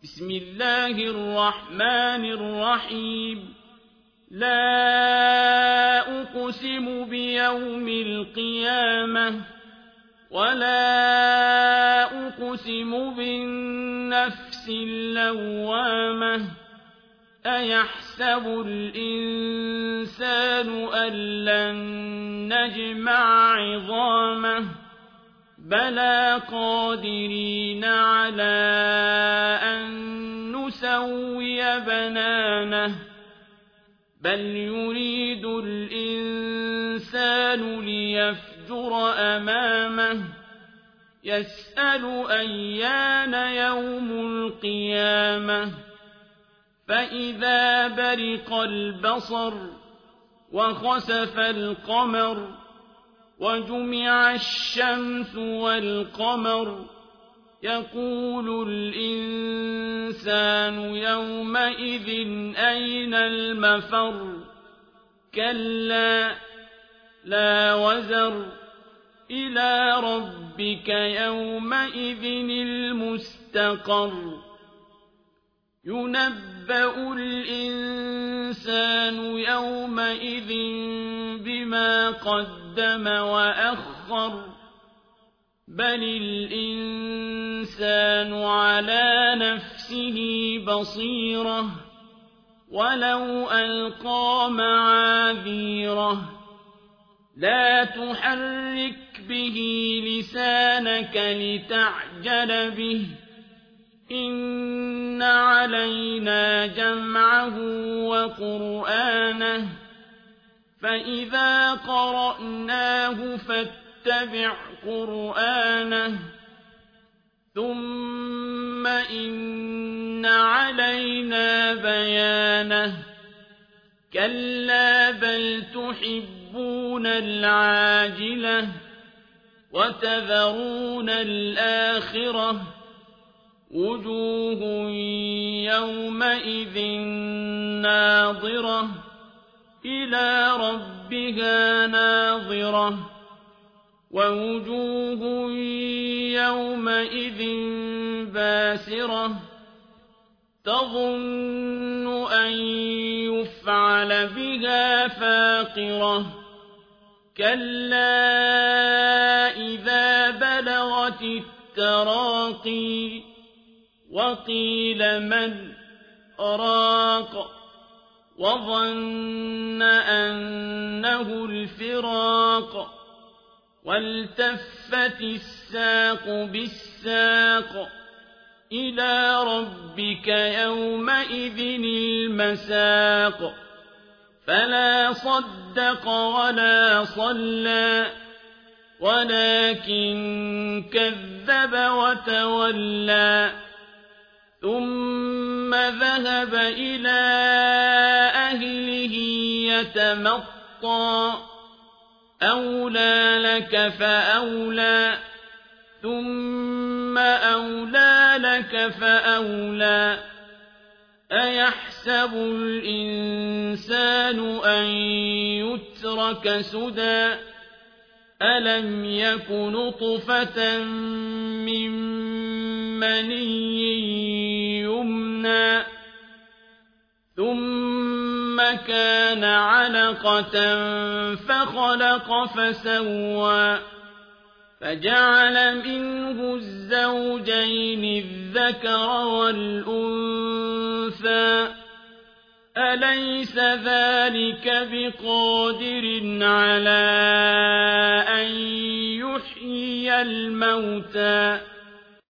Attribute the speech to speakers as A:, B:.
A: بسم الله الرحمن الرحيم لا أقسم بيوم القيامة ولا أقسم بالنفس اللوامة أيحسب الإنسان أن لن نجمع عظامه بلى قادرين على أن نسوي بنانه بل يريد الإنسان ليفجر أمامه يسأل أيان يوم القيامة فإذا برق البصر وخسف القمر وجمع الشمس والقمر يقول الإنسان يومئذ أين المفر كلا لا وزر إلى ربك يومئذ المستقر ينبأ الإنسان يومئذ بما قدم وأخر بل الإنسان على نفسه بصيرة ولو ألقى معاذيره لا تحرك به لسانك لتعجل به إن علينا جمعه وقرآنه فإذا قرأناه فاتبع قرآنه ثم إن علينا بيانه كلا بل تحبون العاجلة وتذرون الآخرة وجوه يومئذ ناظرة إلى ربها ناظرة ووجوه يومئذ باسرة تظن أن يفعل بها فاقرة كلا إذا بلغت التراقي وقيل من راق وظن أنه الفراق والتفت الساق بالساق إلى ربك يومئذ المساق فلا صدق ولا صلى ولكن كذب وتولى ثم ذهب إلى أهله يتمطى أولى لك فأولى ثم أولى لك فأولى أيحسب الإنسان أن يترك سدى ألم يك نطفة من مني يمنى ثم كان علقة فخلق فسوى فجعل منه الزوجين الذكر والأنثى أليس ذلك بقادر على أن يحيي الموتى